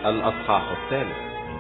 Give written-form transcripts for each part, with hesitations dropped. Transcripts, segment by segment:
الأصحاح 3.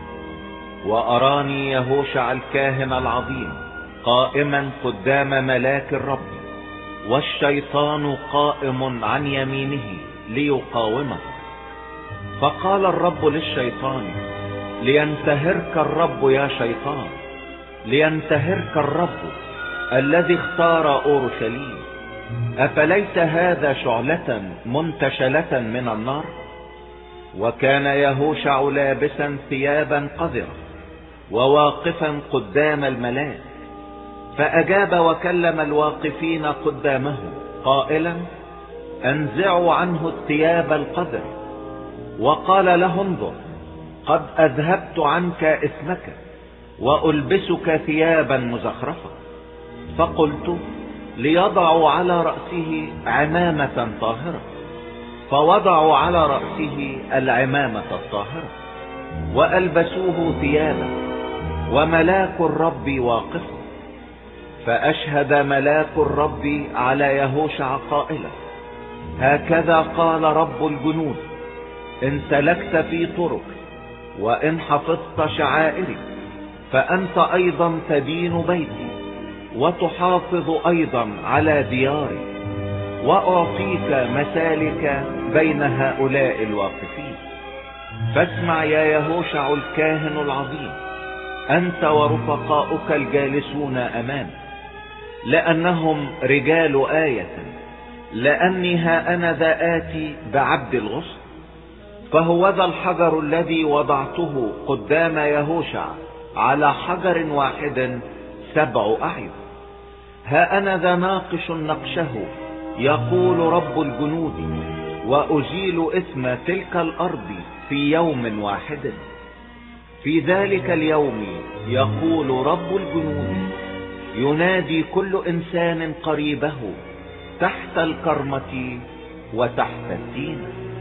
وأراني يهوشع الكاهن العظيم قائما قدام ملاك الرب، والشيطان قائم عن يمينه ليقاومه. فقال الرب للشيطان: لينتهرك الرب يا شيطان، لينتهرك الرب الذي اختار أورشليم. أفليس هذا شعلة منتشلة من النار؟ وكان يهوشع لابسا ثيابا قذرة وواقفا قدام الملاك، فأجاب وكلم الواقفين قدامه قائلا: انزعوا عنه الثياب القذرة. وقال له: انظر، قد أذهبت عنك اسمك وألبسك ثيابا مزخرفة. فقلت: ليضعوا على رأسه عمامة طاهرة. فوضعوا على رأسه العمامة الطاهرة وألبسوه ثيابا، وملاك الرب واقف. فأشهد ملاك الرب على يهوشع قائلا: هكذا قال رب الجنود: إن سلكت في طرق وإن حفظت شعائري، فأنت أيضا تدين بيتي وتحافظ أيضا على دياري، وأعطيك مسالك بين هؤلاء الواقفين. فاسمع يا يهوشع الكاهن العظيم، أنت ورفقاؤك الجالسون أمامي، لأنهم رجال آية، لأني ها أنا ذا آتي بعبد الغصن. فهو ذا الحجر الذي وضعته قدام يهوشع على حجر واحد 7 أعين. ها أنا ذا ناقش نقشه، يقول رب الجنود، وأزيل إثم تلك الأرض في يوم واحد. في ذلك اليوم يقول رب الجنود: ينادي كل إنسان قريبه تحت الكرمة وتحت التين.